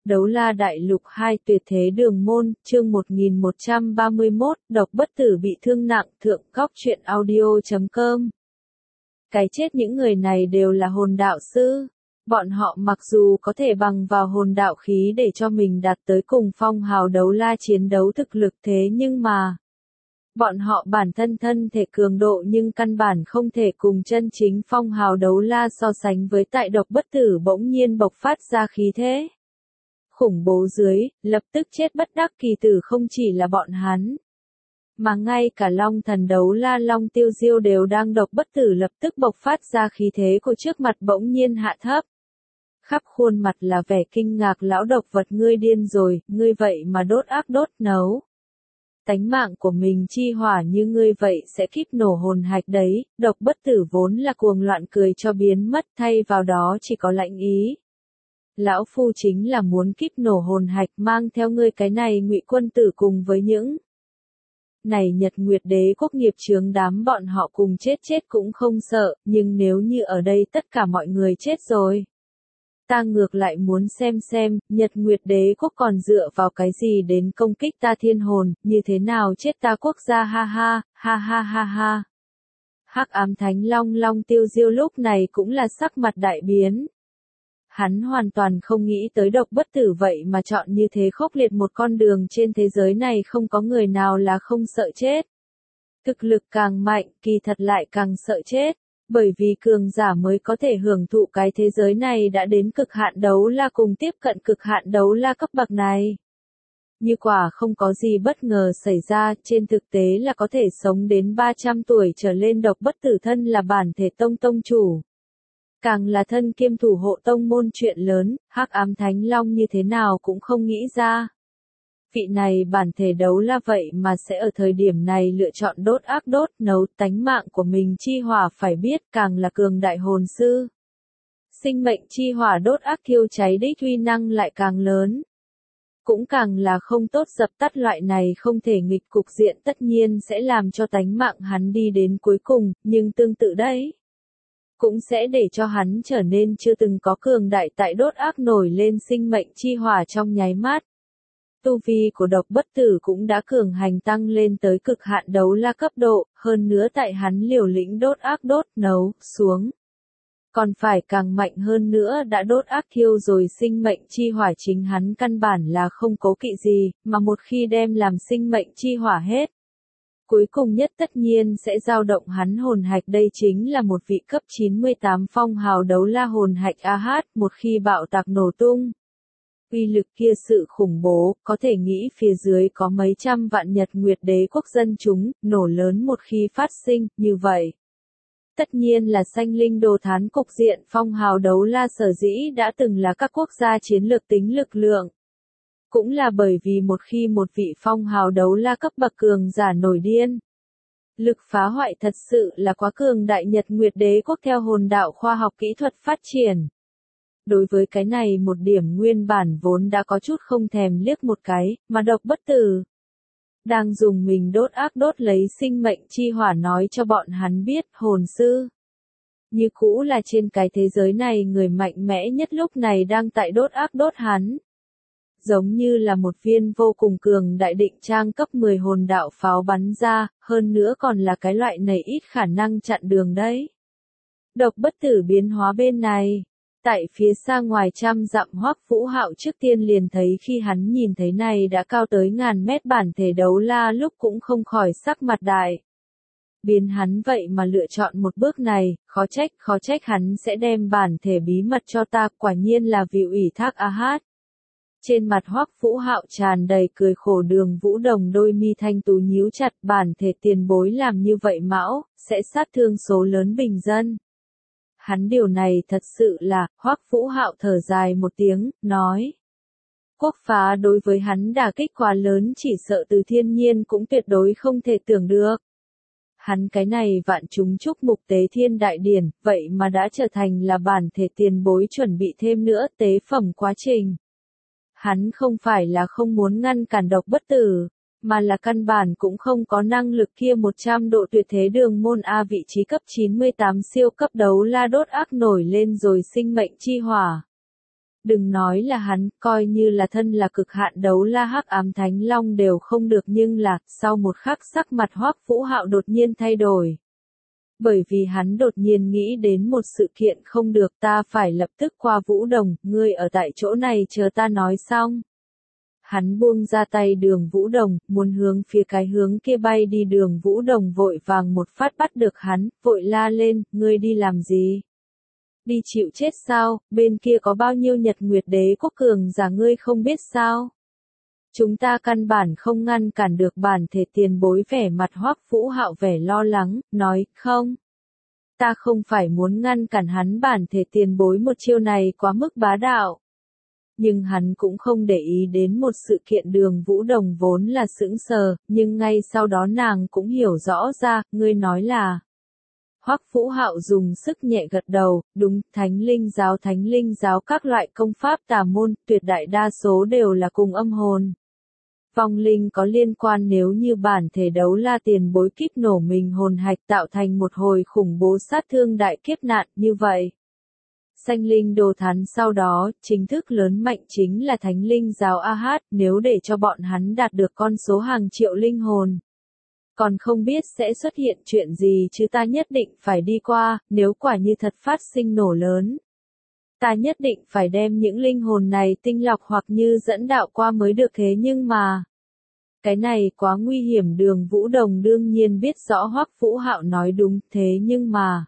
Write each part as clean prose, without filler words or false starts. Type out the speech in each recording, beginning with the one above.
Đấu La Đại Lục 2 Tuyệt Thế Đường Môn, chương 1131, độc bất tử bị thương nặng, thượng góc truyện audio.com. Cái chết những người này đều là hồn đạo sư. Bọn họ mặc dù có thể bằng vào hồn đạo khí để cho mình đạt tới cùng phong hào đấu la chiến đấu thực lực thế nhưng mà bọn họ bản thân thân thể cường độ nhưng căn bản không thể cùng chân chính phong hào đấu la so sánh với tại độc bất tử bỗng nhiên bộc phát ra khí thế khủng bố dưới, lập tức chết bất đắc kỳ tử không chỉ là bọn hắn. Mà ngay cả Long Thần đấu la Long Tiêu Diêu đều đang độc bất tử lập tức bộc phát ra khí thế của trước mặt bỗng nhiên hạ thấp. Khắp khuôn mặt là vẻ kinh ngạc lão độc vật ngươi điên rồi, ngươi vậy mà đốt ác đốt nấu. Tánh mạng của mình chi hỏa như ngươi vậy sẽ kíp nổ hồn hạch đấy, độc bất tử vốn là cuồng loạn cười cho biến mất thay vào đó chỉ có lạnh ý. Lão phu chính là muốn kíp nổ hồn hạch mang theo ngươi cái này Ngụy Quân tử cùng với những này Nhật Nguyệt Đế quốc nghiệp chướng đám bọn họ cùng chết cũng không sợ, nhưng nếu như ở đây tất cả mọi người chết rồi. Ta ngược lại muốn xem, Nhật Nguyệt Đế quốc còn dựa vào cái gì đến công kích ta thiên hồn, như thế nào chết ta quốc gia ha. Hắc ám thánh Long Tiêu Diêu lúc này cũng là sắc mặt đại biến. Hắn hoàn toàn không nghĩ tới độc bất tử vậy mà chọn như thế khốc liệt một con đường trên thế giới này không có người nào là không sợ chết. Thực lực càng mạnh, kỳ thật lại càng sợ chết. Bởi vì cường giả mới có thể hưởng thụ cái thế giới này đã đến cực hạn đấu la cùng tiếp cận cực hạn đấu la cấp bậc này. Như quả không có gì bất ngờ xảy ra, trên thực tế là có thể sống đến 300 tuổi trở lên độc bất tử thân là bản thể tông chủ. Càng là thân kiêm thủ hộ tông môn chuyện lớn, Hắc ám thánh long như thế nào cũng không nghĩ ra. Vị này bản thể đấu la vậy mà sẽ ở thời điểm này lựa chọn đốt ác đốt nấu tánh mạng của mình chi hỏa phải biết càng là cường đại hồn sư. Sinh mệnh chi hỏa đốt ác thiêu cháy đích uy năng lại càng lớn. Cũng càng là không tốt dập tắt loại này không thể nghịch cục diện tất nhiên sẽ làm cho tánh mạng hắn đi đến cuối cùng, nhưng tương tự đấy. Cũng sẽ để cho hắn trở nên chưa từng có cường đại tại đốt ác nổi lên sinh mệnh chi hỏa trong nháy mắt. Tu vi của độc bất tử cũng đã cường hành tăng lên tới cực hạn đấu la cấp độ, hơn nữa tại hắn liều lĩnh đốt ác đốt nấu xuống. Còn phải càng mạnh hơn nữa đã đốt ác thiêu rồi sinh mệnh chi hỏa chính hắn căn bản là không cố kỵ gì, mà một khi đem làm sinh mệnh chi hỏa hết. Cuối cùng nhất tất nhiên sẽ dao động hắn hồn hạch đây chính là một vị cấp 98 phong hào đấu la hồn hạch AH một khi bạo tạc nổ tung. Uy lực kia sự khủng bố, có thể nghĩ phía dưới có mấy trăm vạn Nhật Nguyệt Đế quốc dân chúng, nổ lớn một khi phát sinh, như vậy. Tất nhiên là sanh linh đồ thán cục diện phong hào đấu la sở dĩ đã từng là các quốc gia chiến lược tính lực lượng. Cũng là bởi vì một khi một vị phong hào đấu la cấp bậc cường giả nổi điên. Lực phá hoại thật sự là quá cường đại Nhật Nguyệt Đế quốc theo hồn đạo khoa học kỹ thuật phát triển. Đối với cái này một điểm nguyên bản vốn đã có chút không thèm liếc một cái, mà độc bất tử. Đang dùng mình đốt ác đốt lấy sinh mệnh chi hỏa nói cho bọn hắn biết hồn sư. Như cũ là trên cái thế giới này người mạnh mẽ nhất lúc này đang tại đốt ác đốt hắn. Giống như là một viên vô cùng cường đại định trang cấp 10 hồn đạo pháo bắn ra, hơn nữa còn là cái loại này ít khả năng chặn đường đấy. Độc bất tử biến hóa bên này. Tại phía xa ngoài trăm dặm Hoắc Vũ Hạo trước tiên liền thấy khi hắn nhìn thấy này đã cao tới ngàn mét bản thể đấu la lúc cũng không khỏi sắc mặt đại. Biến hắn vậy mà lựa chọn một bước này, khó trách hắn sẽ đem bản thể bí mật cho ta, quả nhiên là vì ủy thác AH. Trên mặt Hoắc Vũ Hạo tràn đầy cười khổ Đường Vũ Đồng đôi mi thanh tú nhíu chặt bản thể tiền bối làm như vậy mão, sẽ sát thương số lớn bình dân. Hắn điều này thật sự là, Hoắc Vũ Hạo thở dài một tiếng, nói. Quốc phá đối với hắn đả kích quá lớn chỉ sợ từ thiên nhiên cũng tuyệt đối không thể tưởng được. Hắn cái này vạn chúng chúc mục tế thiên đại điển, vậy mà đã trở thành là bản thể tiền bối chuẩn bị thêm nữa tế phẩm quá trình. Hắn không phải là không muốn ngăn cản độc bất tử, mà là căn bản cũng không có năng lực kia 100 độ tuyệt thế đường môn A vị trí cấp 98 siêu cấp đấu la đốt ác nổi lên rồi sinh mệnh chi hỏa. Đừng nói là hắn, coi như là thân là cực hạn đấu la hắc ám thánh long đều không được, nhưng là, sau một khắc sắc mặt Hoắc Vũ Hạo đột nhiên thay đổi. Bởi vì hắn đột nhiên nghĩ đến một sự kiện không được, ta phải lập tức qua Vũ Đồng, ngươi ở tại chỗ này chờ ta nói xong. Hắn buông ra tay Đường Vũ Đồng, muốn hướng phía cái hướng kia bay đi. Đường Vũ Đồng vội vàng một phát bắt được hắn, vội la lên, ngươi đi làm gì? Đi chịu chết sao, bên kia có bao nhiêu Nhật Nguyệt Đế quốc cường giả ngươi không biết sao? Chúng ta căn bản không ngăn cản được bản thể tiền bối. Vẻ mặt Hoắc Vũ Hạo vẻ lo lắng, nói, không. Ta không phải muốn ngăn cản hắn, bản thể tiền bối một chiêu này quá mức bá đạo. Nhưng hắn cũng không để ý đến một sự kiện. Đường Vũ Đồng vốn là sững sờ, nhưng ngay sau đó nàng cũng hiểu rõ ra, ngươi nói là. Hoắc Vũ Hạo dùng sức nhẹ gật đầu, đúng, Thánh Linh giáo các loại công pháp tà môn, tuyệt đại đa số đều là cùng âm hồn. Vong linh có liên quan, nếu như bản thể đấu la tiền bối kíp nổ mình hồn hạch tạo thành một hồi khủng bố sát thương đại kiếp nạn như vậy. Sanh linh đồ thán sau đó, chính thức lớn mạnh chính là Thánh Linh giáo AH, nếu để cho bọn hắn đạt được con số hàng triệu linh hồn. Còn không biết sẽ xuất hiện chuyện gì chứ, ta nhất định phải đi qua, nếu quả như thật phát sinh nổ lớn. Ta nhất định phải đem những linh hồn này tinh lọc hoặc như dẫn đạo qua mới được, thế nhưng mà. Cái này quá nguy hiểm. Đường Vũ Đồng đương nhiên biết rõ Hoắc Vũ Hạo nói đúng, thế nhưng mà.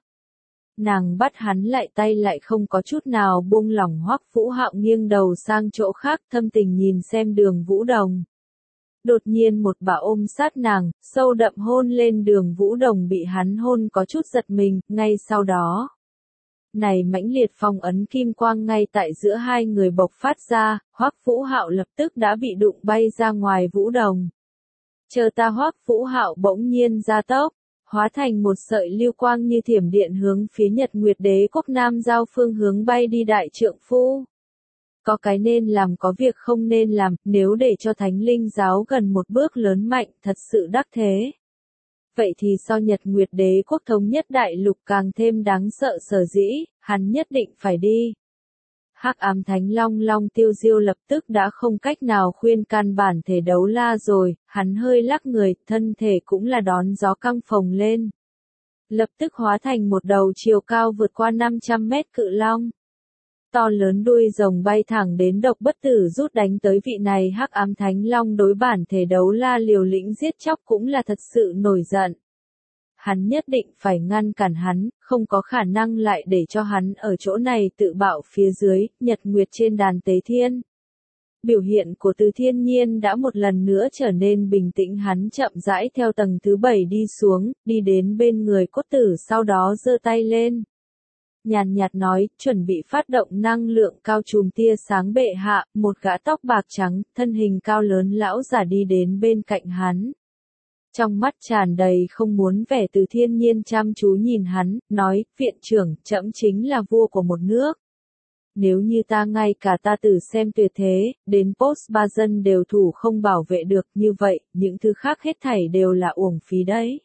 Nàng bắt hắn lại tay lại không có chút nào buông lỏng. Hoắc Vũ Hạo nghiêng đầu sang chỗ khác, thâm tình nhìn xem Đường Vũ Đồng. Đột nhiên một bà ôm sát nàng, sâu đậm hôn lên. Đường Vũ Đồng bị hắn hôn có chút giật mình, ngay sau đó. Này mãnh liệt phong ấn kim quang ngay tại giữa hai người bộc phát ra, Hoắc Vũ Hạo lập tức đã bị đụng bay ra ngoài. Vũ Đồng. Chờ ta. Hoắc Vũ Hạo bỗng nhiên ra tốc, hóa thành một sợi lưu quang như thiểm điện hướng phía Nhật Nguyệt Đế quốc Nam Giao phương hướng bay đi. Đại trượng phu. Có cái nên làm có việc không nên làm, nếu để cho Thánh Linh giáo gần một bước lớn mạnh, thật sự đắc thế. Vậy thì so Nhật Nguyệt Đế quốc thống nhất đại lục càng thêm đáng sợ, sở dĩ, hắn nhất định phải đi. Hắc ám thánh long Long Tiêu Diêu lập tức đã không cách nào khuyên can bản thể đấu la rồi, hắn hơi lắc người, thân thể cũng là đón gió căng phồng lên. Lập tức hóa thành một đầu chiều cao vượt qua 500 mét cự long. To lớn đuôi rồng bay thẳng đến Độc Bất Tử rút đánh tới. Vị này hắc ám thánh long đối bản thể đấu la liều lĩnh giết chóc cũng là thật sự nổi giận. Hắn nhất định phải ngăn cản hắn, không có khả năng lại để cho hắn ở chỗ này tự bạo. Phía dưới, Nhật Nguyệt trên đàn tế thiên. Biểu hiện của Từ Thiên Nhiên đã một lần nữa trở nên bình tĩnh, hắn chậm rãi theo tầng thứ 7 đi xuống, đi đến bên người cốt tử, sau đó giơ tay lên. Nhàn nhạt nói, chuẩn bị phát động năng lượng cao chùm tia sáng. Bệ hạ. Một gã tóc bạc trắng, thân hình cao lớn lão giả đi đến bên cạnh hắn. Trong mắt tràn đầy không muốn vẻ. Từ Thiên Nhiên chăm chú nhìn hắn, nói, viện trưởng, trẫm chính là vua của một nước. Nếu như ta ngay cả ta tử xem tuyệt thế, đến post ba dân đều thủ không bảo vệ được, như vậy, những thứ khác hết thảy đều là uổng phí đấy.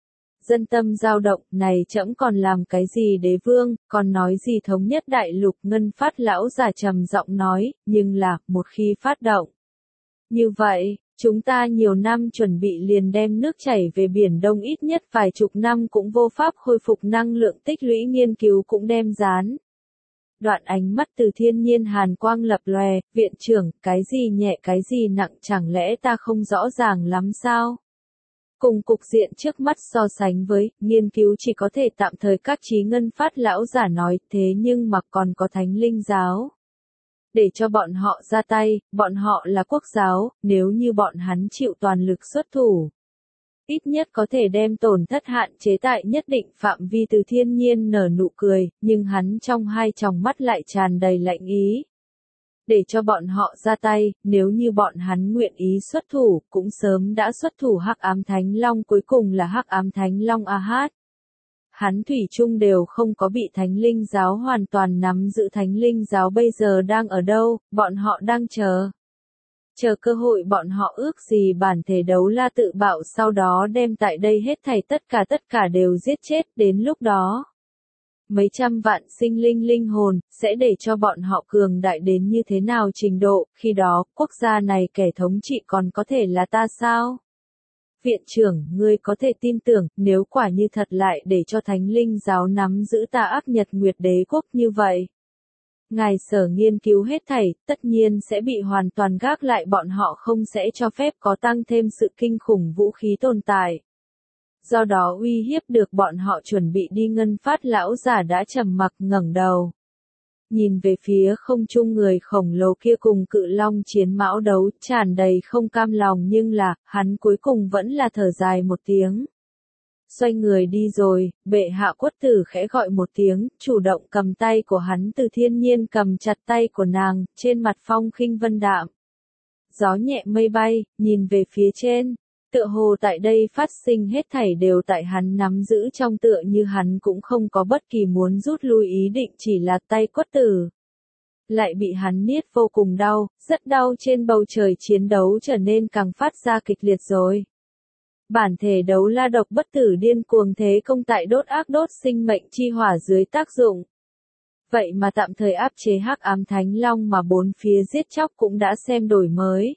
Dân tâm dao động, này trẫm còn làm cái gì đế vương, còn nói gì thống nhất đại lục. Ngân Phát lão giả trầm giọng nói, nhưng là, một khi phát động. Như vậy, chúng ta nhiều năm chuẩn bị liền đem nước chảy về Biển Đông, ít nhất vài chục năm cũng vô pháp khôi phục năng lượng tích lũy, nghiên cứu cũng đem dán. Đoạn ánh mắt Từ Thiên Nhiên hàn quang lập lòe, viện trưởng, cái gì nhẹ cái gì nặng, chẳng lẽ ta không rõ ràng lắm sao? Cùng cục diện trước mắt so sánh với, nghiên cứu chỉ có thể tạm thời các trí. Ngân Phát lão giả nói, thế nhưng mà còn có Thánh Linh giáo. Để cho bọn họ ra tay, bọn họ là quốc giáo, nếu như bọn hắn chịu toàn lực xuất thủ. Ít nhất có thể đem tổn thất hạn chế tại nhất định phạm vi. Từ Thiên Nhiên nở nụ cười, nhưng hắn trong hai tròng mắt lại tràn đầy lạnh ý. Để cho bọn họ ra tay, nếu như bọn hắn nguyện ý xuất thủ, cũng sớm đã xuất thủ. Hắc ám thánh long cuối cùng là hắc ám thánh long AH. Hắn thủy chung đều không có bị Thánh Linh giáo hoàn toàn nắm giữ. Thánh Linh giáo bây giờ đang ở đâu, bọn họ đang chờ. Chờ cơ hội. Bọn họ ước gì bản thể đấu la tự bạo, sau đó đem tại đây hết thảy tất cả đều giết chết. Đến lúc đó, mấy trăm vạn sinh linh linh hồn, sẽ để cho bọn họ cường đại đến như thế nào trình độ, khi đó, quốc gia này kẻ thống trị còn có thể là ta sao? Viện trưởng, ngươi có thể tin tưởng, nếu quả như thật lại để cho Thánh Linh giáo nắm giữ ta ác Nhật Nguyệt Đế quốc như vậy. Ngài sở nghiên cứu hết thảy, tất nhiên sẽ bị hoàn toàn gác lại, bọn họ không sẽ cho phép có tăng thêm sự kinh khủng vũ khí tồn tại. Do đó uy hiếp được bọn họ chuẩn bị đi ngân phát lão giả đã trầm mặc ngẩng đầu. Nhìn về phía không trung người khổng lồ kia cùng cự long chiến mão đấu, tràn đầy không cam lòng, nhưng là, hắn cuối cùng vẫn là thở dài một tiếng. Xoay người đi rồi, bệ hạ Quất Tử khẽ gọi một tiếng, chủ động cầm tay của hắn, Từ Thiên Nhiên cầm chặt tay của nàng, trên mặt phong khinh vân đạm. Gió nhẹ mây bay, nhìn về phía trên. Tựa hồ tại đây phát sinh hết thảy đều tại hắn nắm giữ trong, tựa như hắn cũng không có bất kỳ muốn rút lui ý định, chỉ là tay Quất Tử lại bị hắn niết vô cùng đau, rất đau. Trên bầu trời chiến đấu trở nên càng phát ra kịch liệt rồi. Bản thể đấu la độc bất tử điên cuồng thế công tại đốt ác đốt sinh mệnh chi hỏa dưới tác dụng. Vậy mà tạm thời áp chế hắc ám thánh long mà bốn phía giết chóc cũng đã xem đổi mới.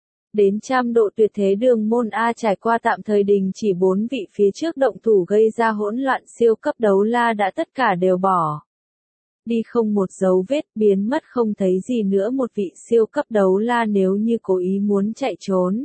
Đến trăm độ tuyệt thế đường môn A trải qua tạm thời đình chỉ, bốn vị phía trước động thủ gây ra hỗn loạn, siêu cấp đấu la đã tất cả đều bỏ đi không một dấu vết, biến mất không thấy gì nữa. Một vị siêu cấp đấu la nếu như cố ý muốn chạy trốn,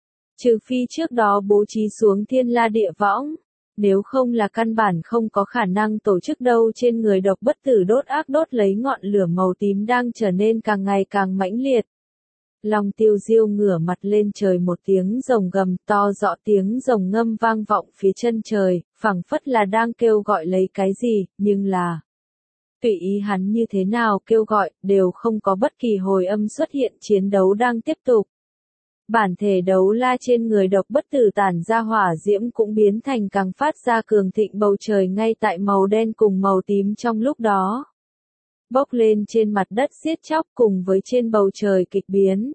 trừ phi trước đó bố trí xuống thiên la địa võng, nếu không là căn bản không có khả năng tổ chức đâu. Trên người độc bất tử đốt ác đốt lấy ngọn lửa màu tím đang trở nên càng ngày càng mãnh liệt. Long Tiêu Diêu ngửa mặt lên trời, một tiếng rồng gầm to rõ, tiếng rồng ngâm vang vọng phía chân trời, phảng phất là đang kêu gọi lấy cái gì, nhưng là tùy ý hắn như thế nào kêu gọi, đều không có bất kỳ hồi âm xuất hiện. Chiến đấu đang tiếp tục. Bản thể đấu la trên người độc bất tử tản ra hỏa diễm cũng biến thành càng phát ra cường thịnh, bầu trời ngay tại màu đen cùng màu tím trong lúc đó bốc lên, trên mặt đất giết chóc cùng với trên bầu trời kịch biến.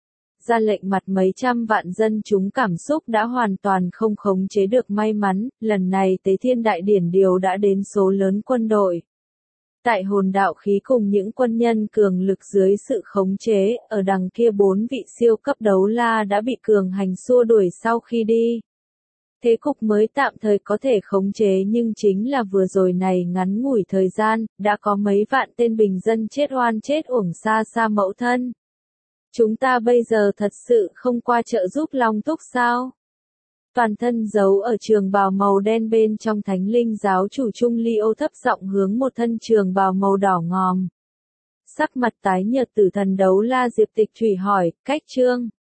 Ra lệnh mặt mấy trăm vạn dân chúng cảm xúc đã hoàn toàn không khống chế được. May mắn, lần này Tế Thiên Đại Điển điều đã đến số lớn quân đội. Tại hồn đạo khí cùng những quân nhân cường lực dưới sự khống chế, ở đằng kia bốn vị siêu cấp đấu la đã bị cường hành xua đuổi sau khi đi. Thế cục mới tạm thời có thể khống chế, nhưng chính là vừa rồi này ngắn ngủi thời gian, đã có mấy vạn tên bình dân chết oan chết uổng. Xa xa mẫu thân. Chúng ta bây giờ thật sự không qua trợ giúp Long Túc sao? Toàn thân giấu ở trường bào màu đen bên trong Thánh Linh giáo chủ Trung Ly Ô thấp giọng hướng một thân trường bào màu đỏ ngòm. Sắc mặt tái nhợt tử thần đấu la Diệp Tịch Thủy hỏi, cách Trương.